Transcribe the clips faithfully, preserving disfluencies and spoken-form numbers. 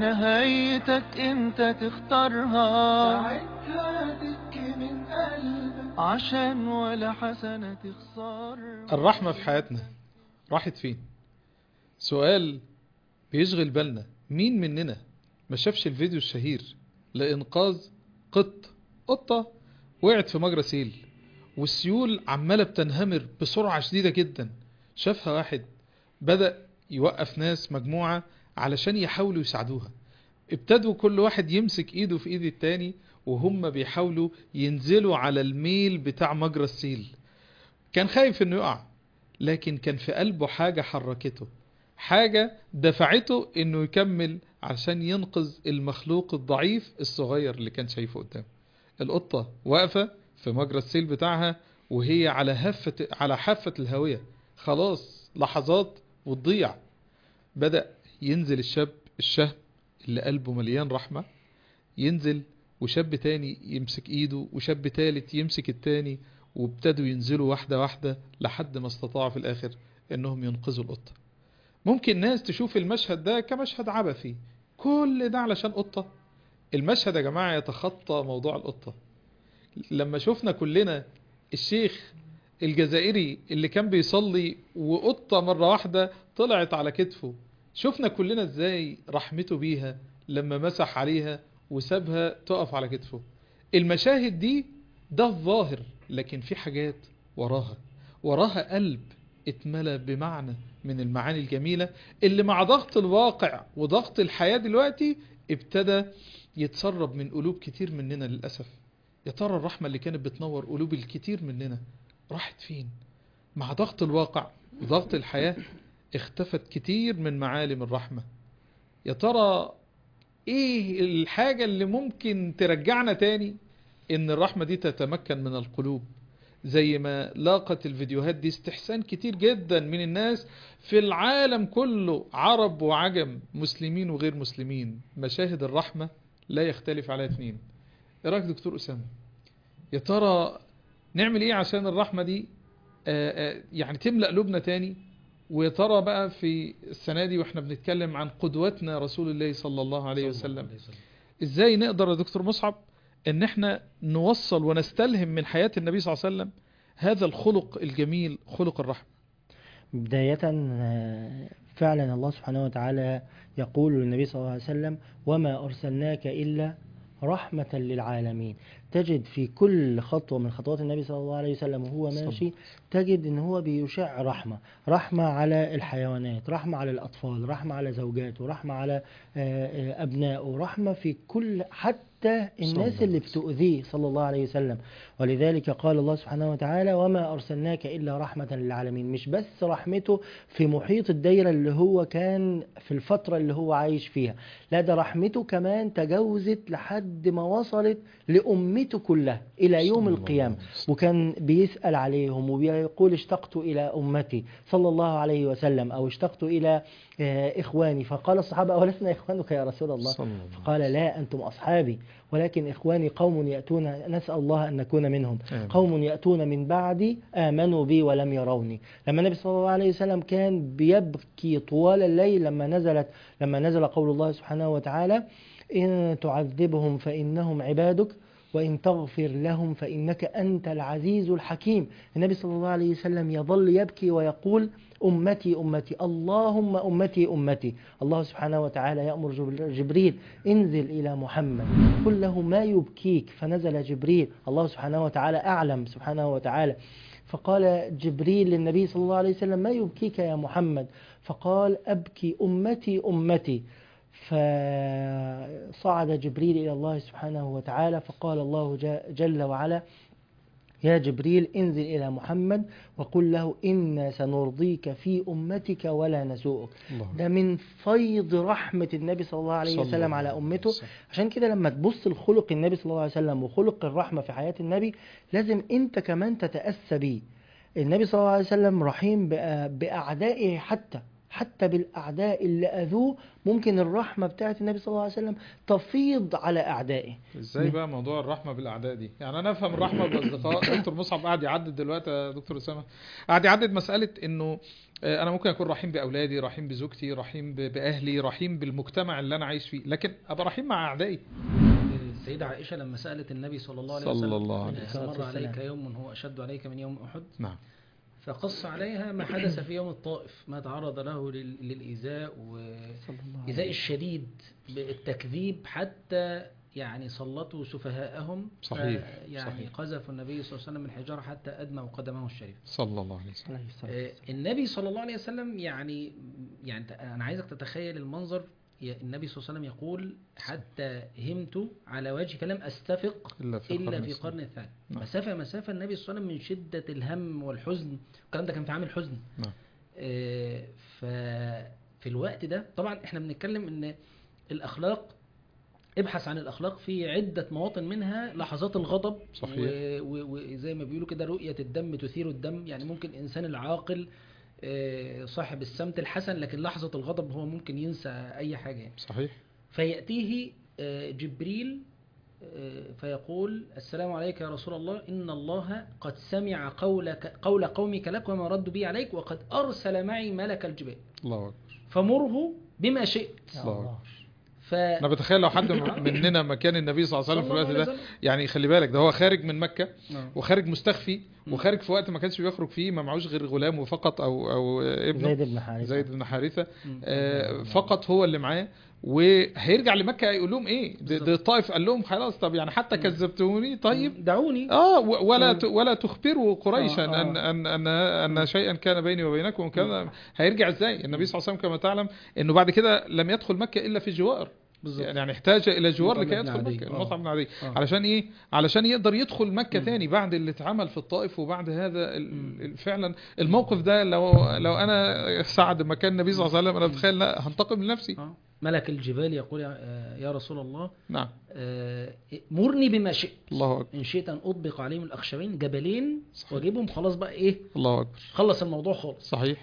نهايتك انت تختارها، ساعتها تبكي من قلبك عشان ولا حسنة تخسرها. الرحمة في حياتنا راحت فين؟ سؤال بيشغل بالنا. مين مننا ما شافش الفيديو الشهير لإنقاذ قط قطة وقعت في مجرى سيل والسيول عمالة بتنهمر بسرعة شديدة جدا؟ شافها واحد بدأ يوقف ناس مجموعة علشان يحاولوا يساعدوها. ابتدوا كل واحد يمسك ايده في ايد التاني وهم بيحاولوا ينزلوا على الميل بتاع مجرى السيل. كان خايف انه يقع، لكن كان في قلبه حاجة حركته، حاجة دفعته انه يكمل عشان ينقذ المخلوق الضعيف الصغير اللي كان شايفه قدامه. القطة واقفة في مجرى السيل بتاعها وهي على هفة على حافة الهوية، خلاص لحظات وتضيع. بدأ ينزل الشاب الشهم اللي قلبه مليان رحمة، ينزل وشاب تاني يمسك ايده وشاب تالت يمسك التاني، وابتدوا ينزلوا واحدة واحدة لحد ما استطاعوا في الاخر انهم ينقذوا القطة. ممكن ناس تشوف المشهد ده كمشهد عبثي، كل ده علشان قطة. المشهد يا جماعة يتخطى موضوع القطة. لما شفنا كلنا الشيخ الجزائري اللي كان بيصلي وقطة مرة واحدة طلعت على كتفه، شفنا كلنا ازاي رحمته بيها لما مسح عليها وسابها تقف على كتفه. المشاهد دي ده الظاهر، لكن في حاجات وراها، وراها قلب اتملى بمعنى من المعاني الجميلة اللي مع ضغط الواقع وضغط الحياة دلوقتي ابتدى يتسرب من قلوب كتير مننا للأسف. يا ترى الرحمة اللي كانت بتنور قلوب الكتير مننا راحت فين؟ مع ضغط الواقع وضغط الحياة اختفت كتير من معالم الرحمة. يا ترى ايه الحاجة اللي ممكن ترجعنا تاني ان الرحمة دي تتمكن من القلوب؟ زي ما لاقت الفيديوهات دي استحسان كتير جدا من الناس في العالم كله، عرب وعجم، مسلمين وغير مسلمين. مشاهد الرحمة لا يختلف عليها اثنين. ايه رأيك دكتور أسامة؟ يا ترى نعمل ايه عشان الرحمة دي آآ آآ يعني تملأ قلوبنا تاني؟ ويا ترى بقى في السنة دي واحنا بنتكلم عن قدوتنا رسول الله صلى الله عليه وسلم، ازاي نقدر يا دكتور مصعب ان احنا نوصل ونستلهم من حياة النبي صلى الله عليه وسلم هذا الخلق الجميل، خلق الرحمة؟ بداية فعلا الله سبحانه وتعالى يقول للنبي صلى الله عليه وسلم: وما أرسلناك إلا رحمة للعالمين. تجد في كل خطوة من خطوات النبي صلى الله عليه وسلم وهو ماشي تجد ان هو بيشع رحمة، رحمة على الحيوانات، رحمة على الأطفال، رحمة على زوجاته، رحمة على أبنائه، رحمة في كل حتى الناس اللي بتؤذيه صلى الله عليه وسلم. ولذلك قال الله سبحانه وتعالى: وما أرسلناك إلا رحمة للعالمين. مش بس رحمته في محيط الدائرة اللي هو كان في الفترة اللي هو عايش فيها، لا ده رحمته كمان تجاوزت لحد ما وصلت لأمته كلها إلى يوم القيامة. وكان بيسأل عليهم وبيقول: اشتقت إلى أمتي صلى الله عليه وسلم، أو اشتقت إلى إخواني. فقال الصحابة: أولسنا إخوانك يا رسول الله؟ فقال: لا، أنتم أصحابي، ولكن إخواني قوم يأتون، نسأل الله أن نكون منهم، قوم يأتون من بعدي آمنوا بي ولم يروني. لما النبي صلى الله عليه وسلم كان بيبكي طوال الليل لما نزلت لما نزل قول الله سبحانه وتعالى: إن تعذبهم فإنهم عبادك وإن تغفر لهم فإنك أنت العزيز الحكيم. النبي صلى الله عليه وسلم يظل يبكي ويقول: أمتي أمتي، اللهم أمتي أمتي. الله سبحانه وتعالى يأمر جبريل: انزل إلى محمد قل له ما يبكيك. فنزل جبريل، الله سبحانه وتعالى أعلم سبحانه وتعالى، فقال جبريل للنبي صلى الله عليه وسلم: ما يبكيك يا محمد؟ فقال: أبكي أمتي أمتي. فصعد جبريل إلى الله سبحانه وتعالى فقال الله جل وعلا: يا جبريل انزل إلى محمد وقل له إنا سنرضيك في أمتك ولا نسوءك. ده من فيض رحمة النبي صلى الله عليه وسلم على أمته. عشان كده لما تبص لخلق النبي صلى الله عليه وسلم وخلق الرحمة في حياة النبي لازم انت كمان تتأسى بيه. النبي صلى الله عليه وسلم رحيم بأعدائه، حتى حتى بالأعداء اللي أذوه ممكن الرحمة بتاعت النبي صلى الله عليه وسلم تفيض على أعدائه. ازاي بقى موضوع الرحمة بالأعداء دي؟ يعني أنا أفهم الرحمة بالأصدقاء. دكتور مصعب قاعد يعدد دلوقتي يا دكتور أسامة، قاعد يعدد مسألة إنه أنا ممكن أكون رحيم بأولادي، رحيم بزوجتي، رحيم بأهلي، رحيم بالمجتمع اللي أنا عايش فيه، لكن أبقى رحيم مع أعدائي. السيدة عائشة لما سألت النبي صلى الله عليه صلى وسلم الله عليه وسلم. مر عليك يوم هو أشد عليك من يوم أحد، نعم. فقص عليها ما حدث في يوم الطائف، ما تعرض له لل- للإيذاء وإيذاء الشديد بالتكذيب، حتى يعني سلطوا سفهاءهم. صحيح. يعني صحيح. قذفوا النبي صلى الله عليه وسلم الحجارة حتى أدموا قدمه الشريف. صلى الله عليه وسلم. عليه الصلاة آه، والسلام. النبي صلى الله عليه وسلم يعني يعني أنا عايزك تتخيل المنظر. النبي صلى الله عليه وسلم يقول حتى همت على وجهي فلم أستفق إلا في إلا قرن في الثاني. قرن الثاني. نعم. مسافة مسافة النبي صلى الله عليه وسلم من شدة الهم والحزن، الكلام ده كان في عام الحزن. نعم. آه، ففي الوقت ده طبعا احنا بنتكلم ان الأخلاق، ابحث عن الأخلاق في عدة مواطن، منها لحظات الغضب. صحيح. وزي ما بيقولوا كده رؤية الدم تثير الدم. يعني ممكن إنسان العاقل آه، صاحب السمت الحسن، لكن لحظة الغضب هو ممكن ينسى أي حاجة يعني. صحيح. فيأتيه آه، جبريل آه، فيقول السلام عليك يا رسول الله، إن الله قد سمع قولك قول قومك لك وما ردوا به عليك، وقد أرسل معي ملك الجبال الله أكبر. فمره بما شئت. يا الله الله. أكبر. ف... أنا بتخيل لو حد مننا مكان النبي صلى الله عليه وسلم في الوقت ده، يعني خلي بالك ده هو خارج من مكة وخارج مستخفي وخارج في وقت ما كانش بيخرج فيه، ما معوش غير غلامه فقط أو أو ابنه زيد بن حارثة. زيد بن حارثة آه فقط هو اللي معاه، وهيرجع لمكة يقول لهم ايه؟ ده ده الطائف قال لهم خلاص طب يعني حتى كذبتوني طيب دعوني اه ولا ت- ولا تخبروا قريشا آه، آه. ان ان ان ان شيئا كان بيني وبينكم كذا. هيرجع ازاي؟ النبي صلى الله عليه وسلم كما تعلم انه بعد كده لم يدخل مكة الا في جوار، بالظبط. يعني احتاج الى جوار مطعم لكي بن يدخل عدي. مكة. آه. المطعم بن عدي. آه. علشان ايه؟ علشان يقدر يدخل مكة مم. تاني بعد اللي اتعمل في الطائف وبعد هذا ال- مم. ال- فعلا الموقف ده. لو لو انا سعد مكان النبي صلى الله عليه وسلم انا بتخيل لا هنتقم لنفسي. آه. ملك الجبال يقول يا, آه، يا رسول الله نعم. آه، مرني بما شئت. الله اكبر. إن شئت أن أطبق عليهم الأخشبين، جبلين صحيح. واجيبهم خلاص بقى إيه، الله اكبر. خلص الموضوع خالص. صحيح.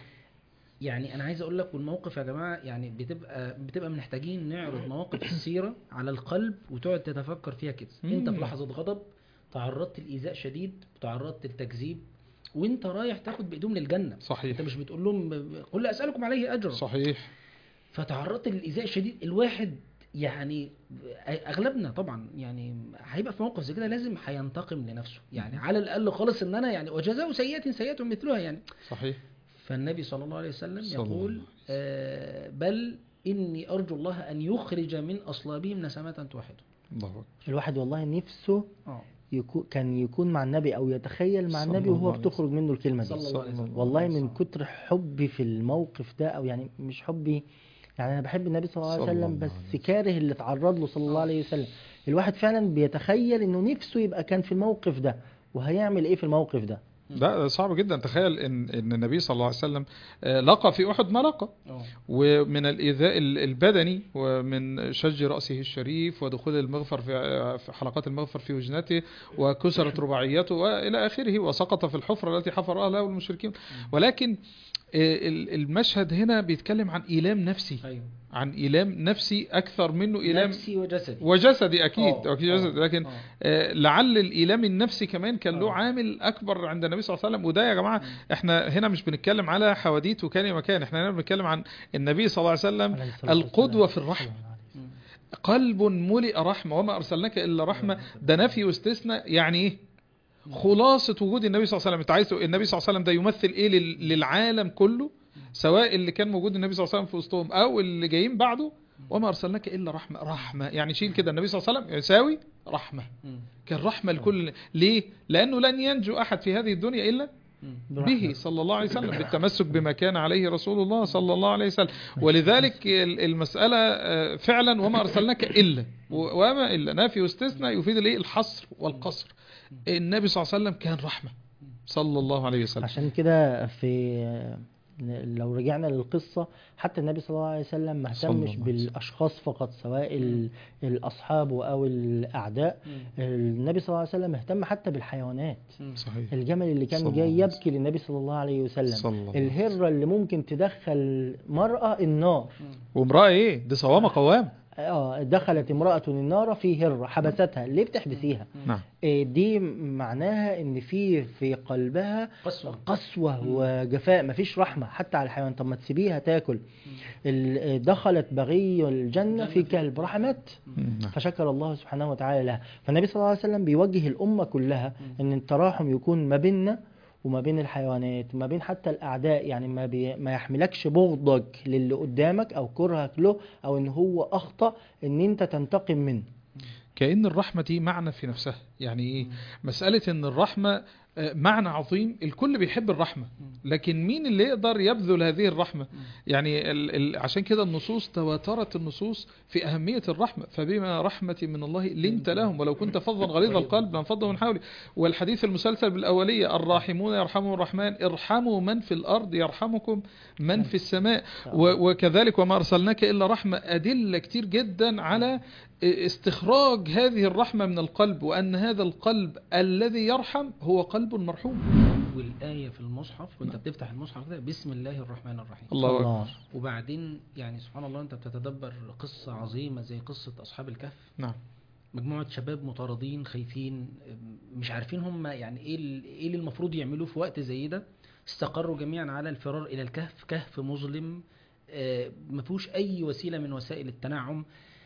يعني أنا عايز أقول لك، والموقف يا جماعة يعني بتبقى بتبقى محتاجين نعرض مواقف السيرة على القلب وتقعد تتفكر فيها كده. مم. أنت في لحظة غضب تعرضت لإيذاء شديد وتعرضت للتكذيب، وأنت رايح تاخد بإيدهم للجنة. صحيح. أنت مش بتقول لهم قل لا أسألكم عليه أجرا. صحيح. فتعرضت للإيذاء الشديد. الواحد يعني اغلبنا طبعا يعني هيبقى في موقف زي كده لازم هينتقم لنفسه، يعني على الاقل خالص ان انا يعني وجزاء سيئة سيئة مثلها يعني. صحيح. فالنبي صلى الله عليه وسلم صلى الله يقول عليه وسلم. آه بل اني ارجو الله ان يخرج من اصلابهم نسمة توحدهم. الله أكبر. الواحد والله نفسه اه يكون كان يكون مع النبي او يتخيل مع صلى النبي الله وهو عليه بتخرج منه الكلمة دي. صلى الله عليه وسلم. والله من كتر حبي في الموقف ده، او يعني مش حبي، يعني انا بحب النبي صلى الله عليه صلى وسلم الله بس عليه وسلم. كاره اللي اتعرض له صلى الله عليه وسلم. الواحد فعلا بيتخيل انه نفسه يبقى كان في الموقف ده وهيعمل ايه في الموقف ده. ده صعب جدا. تخيل ان ان النبي صلى الله عليه وسلم آه، لقى في احد ما لقى، اه ومن الايذاء ال- البدني ومن شج راسه الشريف ودخول المغفر في آه، في حلقات المغفر في وجنته وكسرت رباعيته والى اخره، وسقط في الحفره التي حفرها له المشركين. ولكن آه، ال- المشهد هنا بيتكلم عن ايلام نفسي، ايوه عن ايلام نفسي اكثر منه ايلام نفسي وجسدي. وجسدي اكيد آه، اكيد آه، جسدي، لكن آه. آه، لعل الايلام النفسي كمان كان له آه. عامل اكبر عند النبي صلى الله عليه وسلم. وده يا جماعه احنا هنا مش بنتكلم على حواديت وكان مكان، احنا هنا بنتكلم عن النبي صلى الله عليه وسلم عليه الصلاة القدوه والسلام. في الرحمه. مم. قلب ملئ رحمه وما ارسلناك الا رحمه. ده نفي واستثناء. يعني ايه خلاصه وجود النبي صلى الله عليه وسلم؟ انت عايز النبي صلى الله عليه وسلم ده يمثل ايه لل- للعالم كله، سواء اللي كان موجود النبي صلى الله عليه وسلم في وسطهم او اللي جايين بعده. وما ارسلناك الا رحمه. رحمه يعني شيل كده النبي صلى الله عليه وسلم يساوي رحمه. مم. كان رحمه لكل. ليه؟ لانه لن ينجو احد في هذه الدنيا الا مم. به صلى الله عليه وسلم، بالتمسك بما كان عليه رسول الله صلى الله عليه وسلم. ولذلك ال- المسألة آه، فعلا وما أرسلناك إلا و- وما إلا نافي واستثناء يفيد الايه الحصر والقصر. النبي صلى الله عليه وسلم كان رحمة صلى الله عليه وسلم. عشان كده في لو رجعنا للقصة، حتى النبي صلى الله عليه وسلم ما صلى الله اهتمش عليه وسلم. بالأشخاص فقط، سواء ال- الأصحاب أو الأعداء. النبي صلى الله عليه وسلم اهتم حتى بالحيوانات. صحيح. الجمل اللي كان صلى جاي الله عليه يبكي للنبي صلى الله عليه وسلم، صلى الله عليه الهرة اللي ممكن تدخل مرأة النار. وامرأة ايه دي؟ صوامة قوام. اه دخلت امرأة النار في هرة حبستها، ليه بتحبسيها؟ نعم. إيه دي معناها ان في في قلبها قسوة. قسوة وجفاء، مفيش رحمة حتى على الحيوان. طب ما تسيبيها تاكل. ال- دخلت بغي الجنة في كلب رحمت، نعم. فشكر الله سبحانه وتعالى لها. فالنبي صلى الله عليه وسلم بيوجه الأمة كلها ان التراحم يكون ما بيننا وما بين الحيوانات وما بين حتى الأعداء. يعني ما, بي ما يحملكش بغضك للي قدامك أو كرهك له أو ان هو أخطأ ان انت تنتقم منه. كأن الرحمة دي معنى في نفسها. يعني ايه مسألة ان الرحمة معنى عظيم، الكل بيحب الرحمة، لكن مين اللي يقدر يبذل هذه الرحمة؟ يعني ال ال عشان كده النصوص تواترت النصوص في أهمية الرحمة. فبما رحمة من الله لنت لهم ولو كنت فظا غليظ القلب لانفضوا من حولك. والحديث المسلسل بالأولية الراحمون يرحمهم الرحمن ارحموا من في الأرض يرحمكم من في السماء. وكذلك وما أرسلناك إلا رحمة. أدلة كتير جدا على استخراج هذه الرحمة من القلب، وأن هذا القلب الذي يرحم هو قلب مرحوم. والآية في المصحف وانت بتفتح المصحف كده بسم الله الرحمن الرحيم. الله الله. أكبر. وبعدين يعني سبحان الله انت بتتدبر قصة عظيمة زي قصة أصحاب الكهف. نعم. مجموعة شباب مطاردين خايفين مش عارفين هم يعني ايه ال- ايه اللي المفروض يعملوه في وقت زي ده. استقروا جميعا على الفرار إلى الكهف، كهف مظلم آه، ما فيهوش أي وسيلة من وسائل التنعم.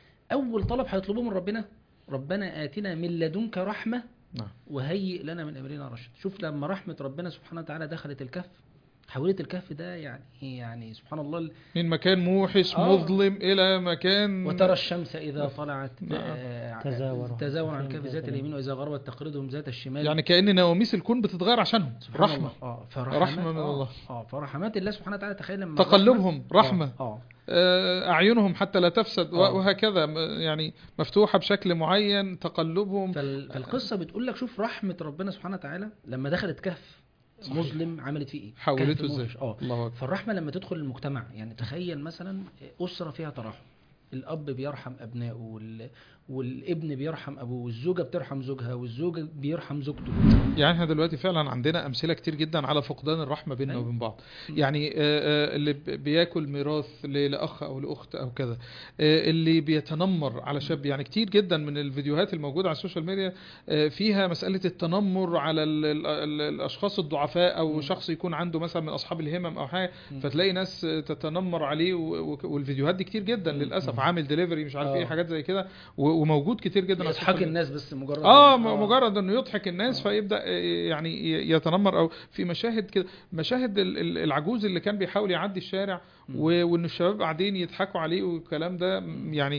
أول طلب هيطلبوه من ربنا ربنا آتنا من لدنك رحمة نعم. وهيئ لنا من أمرنا رشد. شوف لما رحمة ربنا سبحانه وتعالى دخلت الكهف، حولت الكهف ده يعني يعني سبحان الله ال- من مكان موحش آه. مظلم إلى مكان وترى الشمس إذا طلعت نعم. آه، تزاور. تزاور عن كهف ذات اليمين وإذا غربت تقرضهم ذات الشمال. يعني كأن نواميس الكون بتتغير عشانهم. سبحان رحمة. الله. اه فرحمات رحمة من آه. الله. اه فرحمات الله سبحانه وتعالى. تخيل لما تقلبهم الرحمة- رحمة. اه, آه. آه، أعينهم حتى لا تفسد آه. وهكذا، م- يعني مفتوحة بشكل معين تقلبهم. فال- فالقصة بتقول لك شوف رحمة ربنا سبحانه وتعالى لما دخلت كهف صحيح. مظلم عملت فيه ايه؟ حولته كهف ازاي؟ موحش. اه الله أكبر. فالرحمة لما تدخل المجتمع، يعني تخيل مثلا أسرة فيها تراحم، الأب بيرحم أبنائه وال... والابن بيرحم أبوه والزوجة بترحم زوجها والزوجة بيرحم زوجته. يعني احنا دلوقتي فعلا عندنا أمثلة كتير جدا على فقدان الرحمة بيننا أيوة. وبين بعض. يعني آه، آه، اللي ب- بياكل ميراث ل- لأخ أو لأخت أو كذا، آه، اللي بيتنمر على شاب. يعني كتير جدا من الفيديوهات الموجودة على السوشيال ميديا آه، فيها مسألة التنمر على ال ال ال الأشخاص الضعفاء، أو شخص يكون عنده مثلا من أصحاب الهمم أو حاجة، فتلاقي ناس آه، تتنمر عليه. و- و- والفيديوهات دي كتير جدا للأسف، عامل ديليفري مش عارف آه. ايه حاجات زي كده، و- وموجود كتير جدا على يضحك السوشيال ميديا. الناس بس مجرد اه م- مجرد انه يضحك الناس فيبدا آه، يعني ي- يتنمر. او في مشاهد كده، مشاهد ال- ال- العجوز اللي كان بيحاول يعدي الشارع و- وان الشباب قاعدين يضحكوا عليه والكلام ده. م- يعني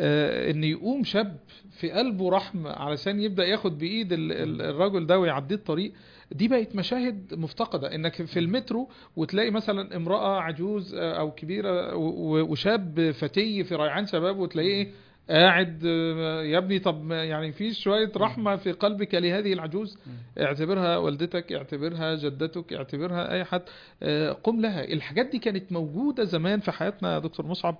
آه ان يقوم شاب في قلبه رحمه علشان يبدا ياخد بايد ال- ال- الرجل ده ويعديه الطريق. دي بقت مشاهد مفتقدة، انك في المترو وتلاقي مثلا امرأة عجوز آه، او كبيرة و- و- وشاب فتي في ريعان شباب، وتلاقيه قاعد آه، يا ابني طب ما يعني في شوية رحمة في قلبك لهذه العجوز؟ اعتبرها والدتك، اعتبرها جدتك، اعتبرها اي حد، آه، قم لها. الحاجات دي كانت موجودة زمان في حياتنا يا دكتور مصعب،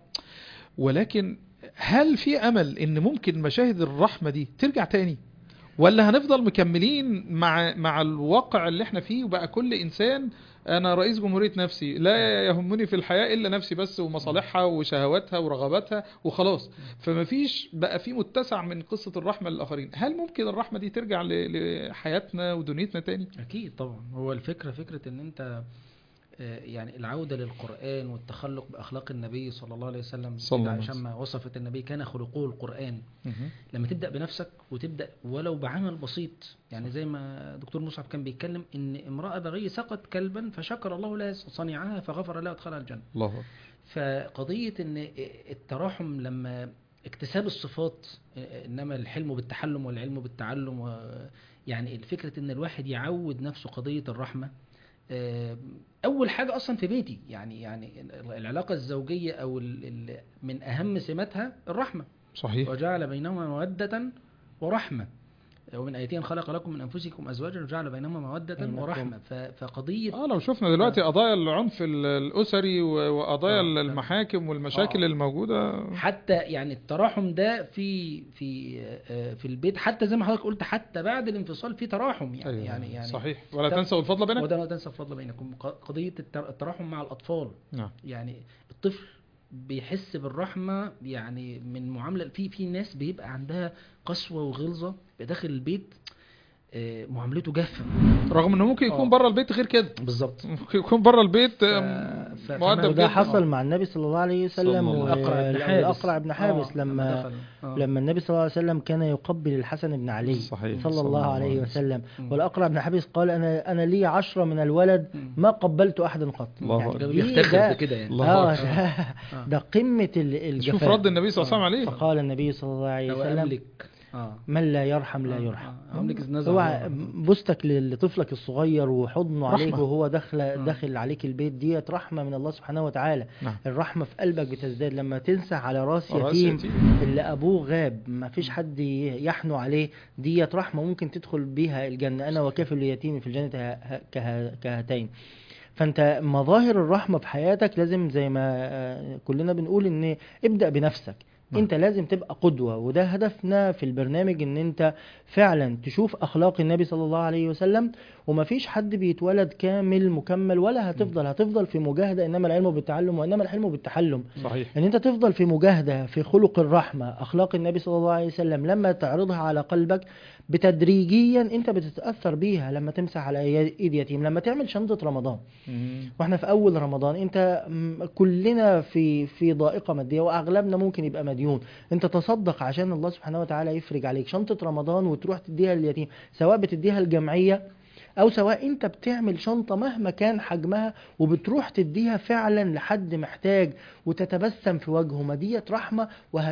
ولكن هل في امل ان ممكن مشاهد الرحمة دي ترجع تاني، ولا هنفضل مكملين مع مع الواقع اللي احنا فيه، وبقى كل انسان انا رئيس جمهورية نفسي، لا يهمني في الحياة الا نفسي بس ومصالحها وشهواتها ورغباتها وخلاص؟ فما فيش بقى في متسع من قصة الرحمة للآخرين. هل ممكن الرحمة دي ترجع ل- لحياتنا ودنيتنا تاني؟ أكيد طبعا. هو الفكرة فكرة ان انت آه، يعني العودة للقرآن والتخلق بأخلاق النبي صلى الله عليه وسلم. صلى الله عليه عشان ما وصفت النبي كان خلقه القرآن. لما تبدأ بنفسك وتبدأ ولو بعمل بسيط، يعني زي ما دكتور مصعب كان بيتكلم ان امرأة بغية سقط كلبا فشكر الله لها صنيعها فغفر لها وادخلها الجنة. الله أكبر. فقضية ان التراحم لما اكتساب الصفات، انما الحلم بالتحلم والعلم بالتعلم، و يعني الفكرة ان الواحد يعود نفسه قضية الرحمة. اول حاجة اصلا في بيتي، يعني يعني العلاقة الزوجية او ال ال من اهم سماتها الرحمة. صحيح. وجعل بينهما مودة ورحمة. ومن آياتهم خلق لكم من أنفسكم أزواجا وجعل بينهما مودة بينكم. ورحمة. ف- فقضية اه لو شفنا دلوقتي قضايا العنف ال- الاسري و- وقضايا آه، لا. المحاكم والمشاكل آه. الموجوده. حتى يعني التراحم ده في في آه، في البيت، حتى زي ما حضرتك قلت حتى بعد الانفصال في تراحم يعني أيوة. يعني يعني صحيح، ولا طب- تنسوا الفضل بينكم. وده لا تنسى الفضل بينكم. ق- قضية التر- التراحم مع الأطفال، نعم. يعني الطفل بيحس بالرحمة يعني من معاملة في في ناس بيبقى عندها قسوة وغلظة بداخل البيت، آه، معاملته جافة. رغم انه ممكن يكون آه. بره البيت غير كده، بالظبط. ممكن يكون بره البيت ف- آم، ف- مؤدب فما- وده جدا. حصل آه. مع النبي صلى الله عليه صلى وسلم الله و- عليه الأقرع بن وال- حابس. والأقرع بن حابس آه، لما دخل. آه. لما النبي صلى الله عليه وسلم كان يقبل الحسن بن علي صحيح. صلى الله عليه وسلم، مم. والأقرع بن حابس قال أنا أنا لي عشرة من الولد مم. ما قبلت أحدا قط. الله يعني أكبر. ده دي- بيفتخر ده- بكده يعني. الله آه أكبر. ده, آه. ده قمة ال- الجفاء. شوف رد النبي صلى الله عليه وسلم عليه. فقال النبي صلى الله عليه لو وسلم أملك آه. من لا يرحم لا آه، يرحم. آه، أملك إذ نزع هو الله. بوستك لطفلك الصغير وحضنه عليك رحمة. وهو داخل آه. داخل عليك البيت، ديت رحمة من الله سبحانه وتعالى. نعم. الرحمة في قلبك بتزداد لما تنسى على راس راس يتيم يتيم. اللي أبوه غاب ما فيش حد يحنو عليه، ديت رحمة ممكن تدخل بيها الجنة. أنا وكافل اليتيم في الجنة ه- كه- كهاتين. فأنت مظاهر الرحمة في حياتك لازم زي ما آه، كلنا بنقول إن ابدأ بنفسك. نعم. انت لازم تبقى قدوة، وده هدفنا في البرنامج، ان انت فعلا تشوف اخلاق النبي صلى الله عليه وسلم. ومفيش حد بيتولد كامل مكمل ولا هتفضل هتفضل في مجاهدة، انما العلم بالتعلم وانما الحلم بالتحلم. صحيح. ان انت تفضل في مجاهدة في خلق الرحمة، اخلاق النبي صلى الله عليه وسلم، لما تعرضها على قلبك بتدريجيا انت بتتأثر بيها. لما تمسح على ايد يتيم، لما تعمل شنطة رمضان، مم. واحنا في اول رمضان، انت م- كلنا في في ضائقه ماديه واغلبنا ممكن يبقى مديون، انت تصدق عشان الله سبحانه وتعالى يفرج عليك شنطه رمضان وتروح تديها لليتيم، سواء بتديها الجمعيه او سواء انت بتعمل شنطه مهما كان حجمها وبتروح تديها فعلا لحد محتاج وتتبسم في وجهه، ما ديت رحمه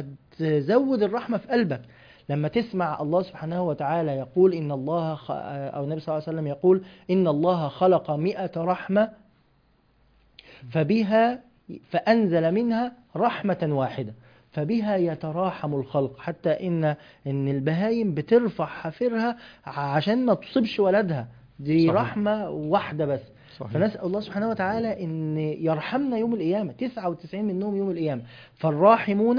وهتزود الرحمه في قلبك. لما تسمع الله سبحانه وتعالى يقول إن الله خ... أو النبي صلى الله عليه وسلم يقول إن الله خلق مئة رحمة فبها فأنزل منها رحمة واحدة فبها يتراحم الخلق، حتى إن إن البهايم بترفع حافرها عشان ما تصيبش ولدها، دي صحيح. رحمة واحدة بس. صحيح. فنسأل الله سبحانه وتعالى إن يرحمنا يوم القيامة، تسعة وتسعين منهم يوم القيامة، فالراحمون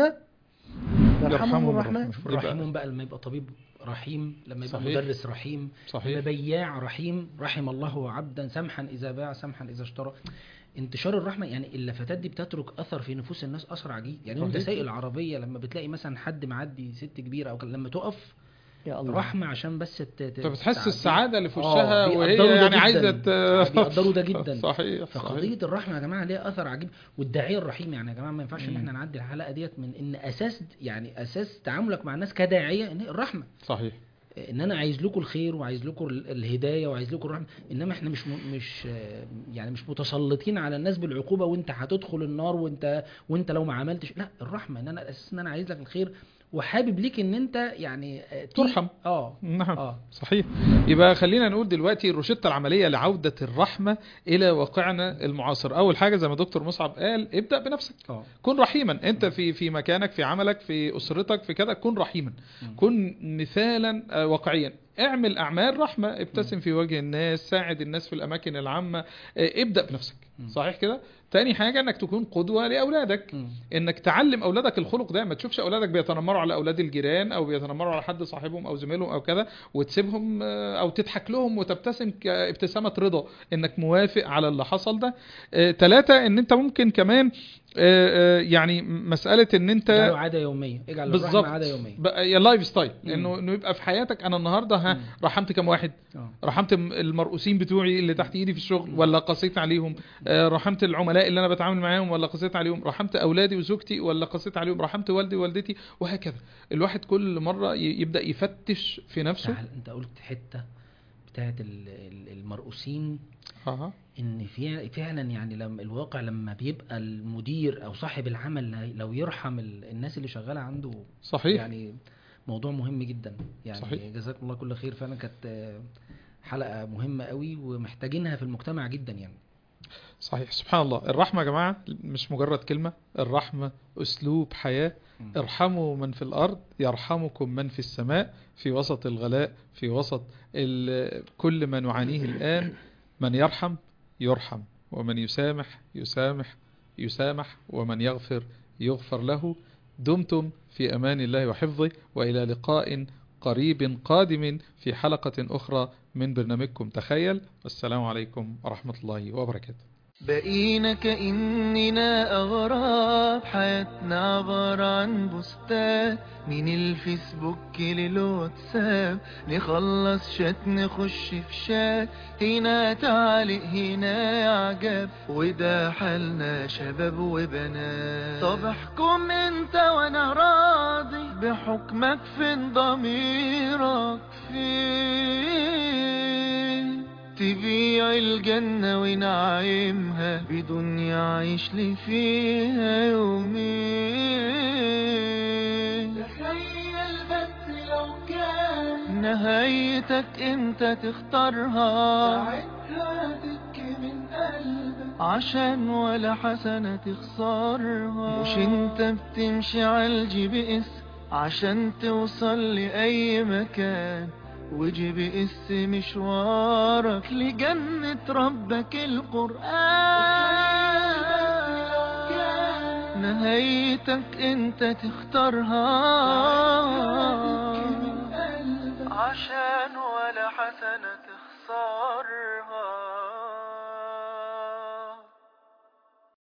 يرحمهم يرحمهم الرحمن. الرحمن. الرحيمون بقى لما يبقى طبيب رحيم، لما يبقى صحيح. مدرس رحيم، لما صحيح. بياع رحيم، رحم الله عبدا سمحا إذا باع سمحا إذا اشترى. انتشار الرحمة يعني اللفتات دي بتترك أثر في نفوس الناس أثر عجيب. يعني انت صحيح. سايق العربية لما بتلاقي مثلا حد معدي ست كبيرة أو كده، لما تقف يا الله. رحمة عشان بس ت- ت- انت بتحس تعدي. السعادة اللي في آه، وشها وهي بيقدروا ده يعني جداً. عايزة ت- بيقدروا ده جدا. صحيح. فقضية الرحمة يا جماعة ليها أثر عجيب. والداعية الرحيم يعني يا جماعة ما ينفعش إن مم. احنا نعدي الحلقة ديت من إن أساس يعني أساس تعاملك مع الناس كداعية إن هي الرحمة. صحيح. ان انا عايز لكم الخير وعايز لكم ال- الهدايه وعايز لكم الرحمه، انما احنا مش م... مش آه، يعني مش متسلطين على الناس بالعقوبه وانت هتدخل النار وانت وانت لو ما عملتش. لا، الرحمه ان انا الاساس ان انا عايز لك الخير وحابب ليك ان انت يعني آه، تي- ترحم. اه نعم. اه صحيح. يبقى خلينا نقول دلوقتي الروشتة العملية لعودة الرحمة إلى واقعنا المعاصر. أول حاجة زي ما دكتور مصعب قال، ابدأ بنفسك. اه كن رحيما انت في في مكانك، في عملك، في اسرتك، في كذا، كن رحيما. كن مثالا آه، واقعيا. اعمل اعمال رحمه، ابتسم في وجه الناس، ساعد الناس في الاماكن العامه، آه، ابدا بنفسك. صحيح كده. تاني حاجه انك تكون قدوه لاولادك، مم. انك تعلم اولادك الخلق ده. ما تشوفش اولادك بيتنمروا على اولاد الجيران او بيتنمروا على حد صاحبهم او زميلهم او كذا وتسيبهم، آه، او تضحك لهم وتبتسم كابتسامه رضا انك موافق على اللي حصل ده. آه، تلاتة ان انت ممكن كمان آه، آه، يعني مساله ان انت اجعله عاده يوميه، اجعل الرحمه بالظبط عاده يوميه. بقى يا لايف ستايل، مم. انه انه يبقى في حياتك. انا النهارده ها مم. رحمت كم واحد؟ اه رحمت م- المرؤوسين بتوعي اللي تحت ايدي في الشغل ولا قسيت عليهم؟ آه، رحمت العملاء اللي انا بتعامل معاهم ولا قسيت عليهم؟ رحمت اولادي وزوجتي ولا قسيت عليهم؟ رحمت والدي ووالدتي؟ وهكذا. الواحد كل مره ي- يبدا يفتش في نفسه. تعال، انت قلت حته بتاعت ال- ال- المرؤوسين، اه ان في- فعلا يعني لما الواقع لما بيبقى المدير او صاحب العمل لو يرحم ال- الناس اللي شغاله عنده، صحيح. يعني موضوع مهم جدا. يعني صحيح. جزاكم الله كل خير. فعلا كانت آه، حلقه مهمه قوي ومحتاجينها في المجتمع جدا يعني. صحيح. سبحان الله. الرحمة يا جماعة مش مجرد كلمة، الرحمة أسلوب حياة. ارحموا من في الأرض يرحمكم من في السماء. في وسط الغلاء، في وسط كل ما نعانيه الآن، من يرحم يرحم، ومن يسامح يسامح يسامح، ومن يغفر يغفر له. دمتم في أمان الله وحفظه، وإلى لقاء قريب قادم في حلقة أخرى من برنامجكم تخيل. والسلام عليكم ورحمة الله وبركاته. بقينا كأننا أغراب، حياتنا عبارة عن بوستات من الفيسبوك للواتساب، نخلص شات نخش في شات، هنا تعليق هنا إعجاب، وده حالنا شباب وبنات. طب احكم انت وانا راضي، بحكمك فين ضميرك فين؟ تبيع الجنة ونعيمها بدنيا عيش لي فيها يومين. تخيل بس لو كان نهايتك انت تختارها، ساعتها تبكي من قلبك عشان ولا حسنة تخسرها. مش انت بتمشي عالجي بإس عشان توصل لأي مكان، وجي بقس مشوارك لجنة ربك القرآن. نهايتك انت تختارها عشان